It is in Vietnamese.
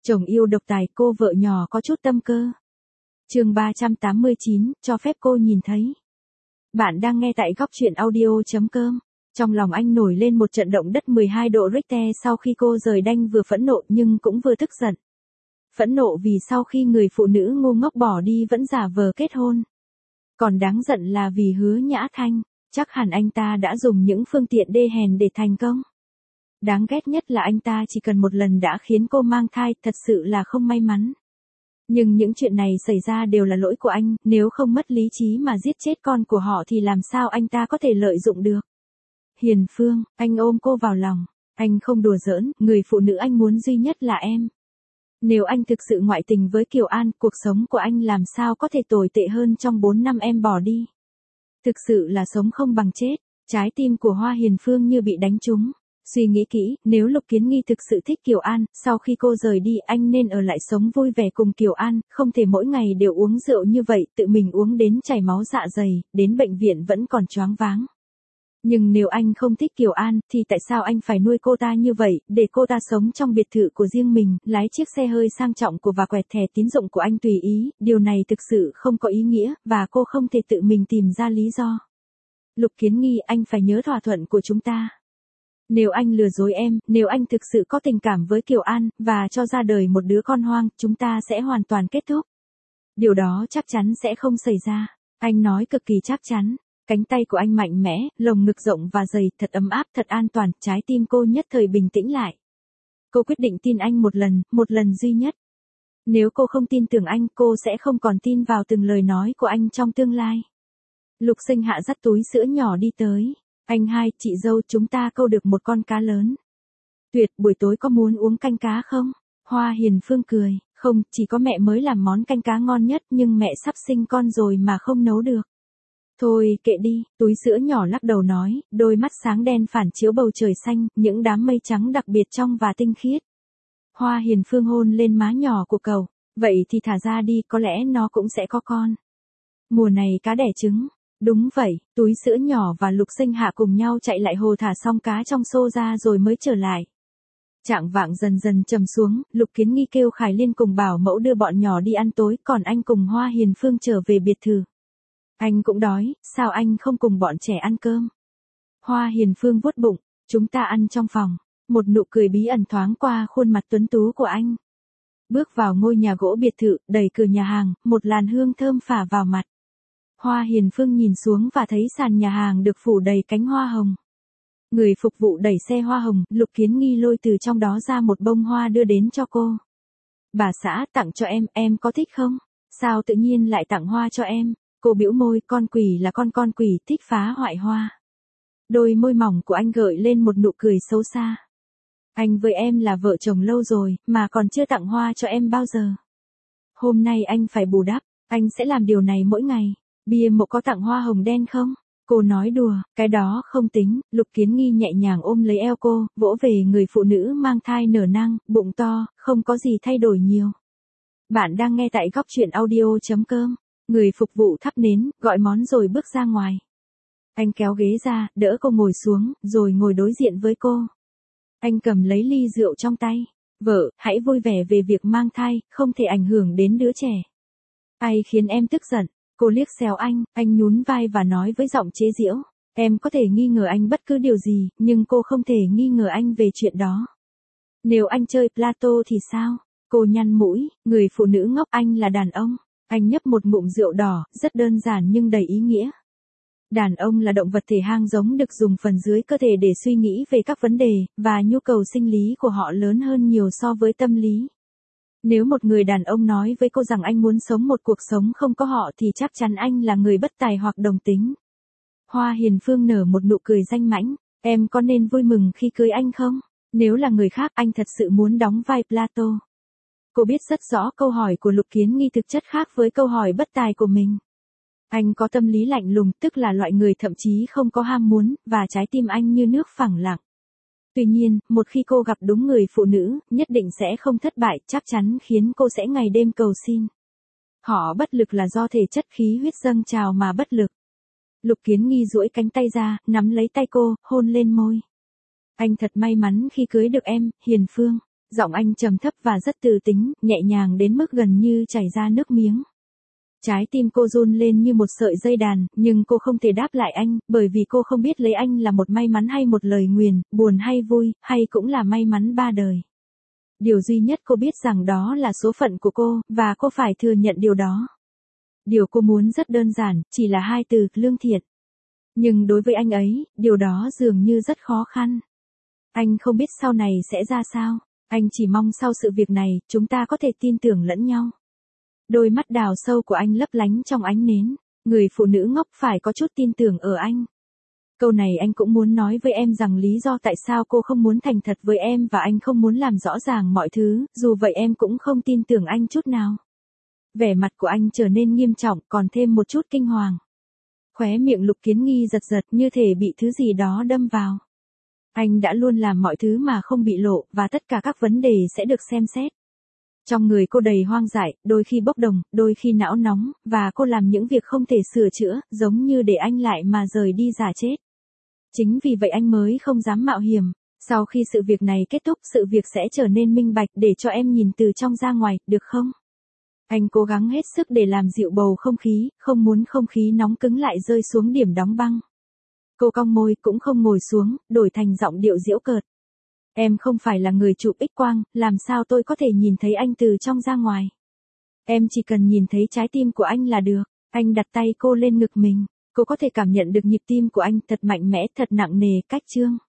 Chồng yêu độc tài, cô vợ nhỏ có chút tâm cơ. Chương 389, cho phép cô nhìn thấy. Bạn đang nghe tại góc truyện audio.com. Trong lòng anh nổi lên một trận động đất 12 độ Richter sau khi cô rời Đanh, vừa phẫn nộ nhưng cũng vừa tức giận. Phẫn nộ vì sau khi người phụ nữ ngu ngốc bỏ đi vẫn giả vờ kết hôn. Còn đáng giận là vì Hứa Nhã Thanh, chắc hẳn anh ta đã dùng những phương tiện đê hèn để thành công. Đáng ghét nhất là anh ta chỉ cần một lần đã khiến cô mang thai, thật sự là không may mắn. Nhưng những chuyện này xảy ra đều là lỗi của anh, nếu không mất lý trí mà giết chết con của họ thì làm sao anh ta có thể lợi dụng được. Hiền Phương, anh ôm cô vào lòng. Anh không đùa giỡn, người phụ nữ anh muốn duy nhất là em. Nếu anh thực sự ngoại tình với Kiều An, cuộc sống của anh làm sao có thể tồi tệ hơn trong 4 năm em bỏ đi. Thực sự là sống không bằng chết. Trái tim của Hoa Hiền Phương như bị đánh trúng. Suy nghĩ kỹ, nếu Lục Kiến Nghi thực sự thích Kiều An, sau khi cô rời đi anh nên ở lại sống vui vẻ cùng Kiều An, không thể mỗi ngày đều uống rượu như vậy, tự mình uống đến chảy máu dạ dày, đến bệnh viện vẫn còn choáng váng. Nhưng nếu anh không thích Kiều An, thì tại sao anh phải nuôi cô ta như vậy, để cô ta sống trong biệt thự của riêng mình, lái chiếc xe hơi sang trọng của và quẹt thẻ tín dụng của anh tùy ý, điều này thực sự không có ý nghĩa, và cô không thể tự mình tìm ra lý do. Lục Kiến Nghi, anh phải nhớ thỏa thuận của chúng ta. Nếu anh lừa dối em, nếu anh thực sự có tình cảm với Kiều An, và cho ra đời một đứa con hoang, chúng ta sẽ hoàn toàn kết thúc. Điều đó chắc chắn sẽ không xảy ra. Anh nói cực kỳ chắc chắn. Cánh tay của anh mạnh mẽ, lồng ngực rộng và dày, thật ấm áp, thật an toàn, trái tim cô nhất thời bình tĩnh lại. Cô quyết định tin anh một lần duy nhất. Nếu cô không tin tưởng anh, cô sẽ không còn tin vào từng lời nói của anh trong tương lai. Lục Sinh Hạ dắt túi sữa nhỏ đi tới. Anh hai, chị dâu, chúng ta câu được một con cá lớn. Tuyệt, buổi tối có muốn uống canh cá không? Hoa Hiền Phương cười, không, chỉ có mẹ mới làm món canh cá ngon nhất, nhưng mẹ sắp sinh con rồi mà không nấu được. Thôi, kệ đi, túi sữa nhỏ lắc đầu nói, đôi mắt sáng đen phản chiếu bầu trời xanh, những đám mây trắng đặc biệt trong và tinh khiết. Hoa Hiền Phương hôn lên má nhỏ của cậu, vậy thì thả ra đi, có lẽ nó cũng sẽ có con. Mùa này cá đẻ trứng. Đúng vậy, túi sữa nhỏ và Lục Sinh Hạ cùng nhau chạy lại hồ thả xong cá trong xô ra rồi mới trở lại. Chạng vạng dần dần trầm xuống, Lục Kiến Nghi kêu Khải Liên cùng bảo mẫu đưa bọn nhỏ đi ăn tối, còn anh cùng Hoa Hiền Phương trở về biệt thự. Anh cũng đói, sao anh không cùng bọn trẻ ăn cơm? Hoa Hiền Phương vuốt bụng, chúng ta ăn trong phòng. Một nụ cười bí ẩn thoáng qua khuôn mặt tuấn tú của anh. Bước vào ngôi nhà gỗ biệt thự, đẩy cửa nhà hàng, một làn hương thơm phả vào mặt. Hoa Hiền Phương nhìn xuống và thấy sàn nhà hàng được phủ đầy cánh hoa hồng. Người phục vụ đẩy xe hoa hồng, Lục Kiến Nghi lôi từ trong đó ra một bông hoa đưa đến cho cô. Bà xã, tặng cho em có thích không? Sao tự nhiên lại tặng hoa cho em? Cô bĩu môi, con quỷ là con quỷ, thích phá hoại hoa. Đôi môi mỏng của anh gợi lên một nụ cười xấu xa. Anh với em là vợ chồng lâu rồi, mà còn chưa tặng hoa cho em bao giờ. Hôm nay anh phải bù đắp, anh sẽ làm điều này mỗi ngày. Bia mộ có tặng hoa hồng đen không? Cô nói đùa, cái đó không tính. Lục Kiến Nghi nhẹ nhàng ôm lấy eo cô, vỗ về người phụ nữ mang thai nở nang, bụng to, không có gì thay đổi nhiều. Bạn đang nghe tại góc truyện audio.com. Người phục vụ thắp nến, gọi món rồi bước ra ngoài. Anh kéo ghế ra, đỡ cô ngồi xuống, rồi ngồi đối diện với cô. Anh cầm lấy ly rượu trong tay. Vợ, hãy vui vẻ về việc mang thai, không thể ảnh hưởng đến đứa trẻ. Ai khiến em tức giận? Cô liếc xéo anh nhún vai và nói với giọng chế giễu. Em có thể nghi ngờ anh bất cứ điều gì, nhưng cô không thể nghi ngờ anh về chuyện đó. Nếu anh chơi Plato thì sao? Cô nhăn mũi, người phụ nữ ngốc, anh là đàn ông. Anh nhấp một ngụm rượu đỏ, rất đơn giản nhưng đầy ý nghĩa. Đàn ông là động vật thể hang giống được dùng phần dưới cơ thể để suy nghĩ về các vấn đề, và nhu cầu sinh lý của họ lớn hơn nhiều so với tâm lý. Nếu một người đàn ông nói với cô rằng anh muốn sống một cuộc sống không có họ thì chắc chắn anh là người bất tài hoặc đồng tính. Hoa Hiền Phương nở một nụ cười danh mãnh, em có nên vui mừng khi cưới anh không? Nếu là người khác anh thật sự muốn đóng vai Plato. Cô biết rất rõ câu hỏi của Lục Kiến Nghi thực chất khác với câu hỏi bất tài của mình. Anh có tâm lý lạnh lùng, tức là loại người thậm chí không có ham muốn, và trái tim anh như nước phẳng lặng. Tuy nhiên, một khi cô gặp đúng người phụ nữ, nhất định sẽ không thất bại, chắc chắn khiến cô sẽ ngày đêm cầu xin. Họ bất lực là do thể chất khí huyết dâng trào mà bất lực. Lục Kiến Nghi duỗi cánh tay ra, nắm lấy tay cô, hôn lên môi. Anh thật may mắn khi cưới được em, Hiền Phương. Giọng anh trầm thấp và rất từ tính, nhẹ nhàng đến mức gần như chảy ra nước miếng. Trái tim cô run lên như một sợi dây đàn, nhưng cô không thể đáp lại anh, bởi vì cô không biết lấy anh là một may mắn hay một lời nguyền, buồn hay vui, hay cũng là may mắn ba đời. Điều duy nhất cô biết rằng đó là số phận của cô, và cô phải thừa nhận điều đó. Điều cô muốn rất đơn giản, chỉ là hai từ, lương thiện. Nhưng đối với anh ấy, điều đó dường như rất khó khăn. Anh không biết sau này sẽ ra sao, anh chỉ mong sau sự việc này, chúng ta có thể tin tưởng lẫn nhau. Đôi mắt đào sâu của anh lấp lánh trong ánh nến, người phụ nữ ngốc phải có chút tin tưởng ở anh. Câu này anh cũng muốn nói với em rằng lý do tại sao cô không muốn thành thật với em và anh không muốn làm rõ ràng mọi thứ, dù vậy em cũng không tin tưởng anh chút nào. Vẻ mặt của anh trở nên nghiêm trọng, còn thêm một chút kinh hoàng. Khóe miệng Lục Kiến Nghi giật giật như thể bị thứ gì đó đâm vào. Anh đã luôn làm mọi thứ mà không bị lộ, và tất cả các vấn đề sẽ được xem xét. Trong người cô đầy hoang dại, đôi khi bốc đồng, đôi khi não nóng, và cô làm những việc không thể sửa chữa, giống như để anh lại mà rời đi giả chết. Chính vì vậy anh mới không dám mạo hiểm. Sau khi sự việc này kết thúc, sự việc sẽ trở nên minh bạch để cho em nhìn từ trong ra ngoài, được không? Anh cố gắng hết sức để làm dịu bầu không khí, không muốn không khí nóng cứng lại rơi xuống điểm đóng băng. Cô cong môi, cũng không ngồi xuống, đổi thành giọng điệu giễu cợt. Em không phải là người chụp X quang, làm sao tôi có thể nhìn thấy anh từ trong ra ngoài? Em chỉ cần nhìn thấy trái tim của anh là được. Anh đặt tay cô lên ngực mình. Cô có thể cảm nhận được nhịp tim của anh thật mạnh mẽ, thật nặng nề, cách chương.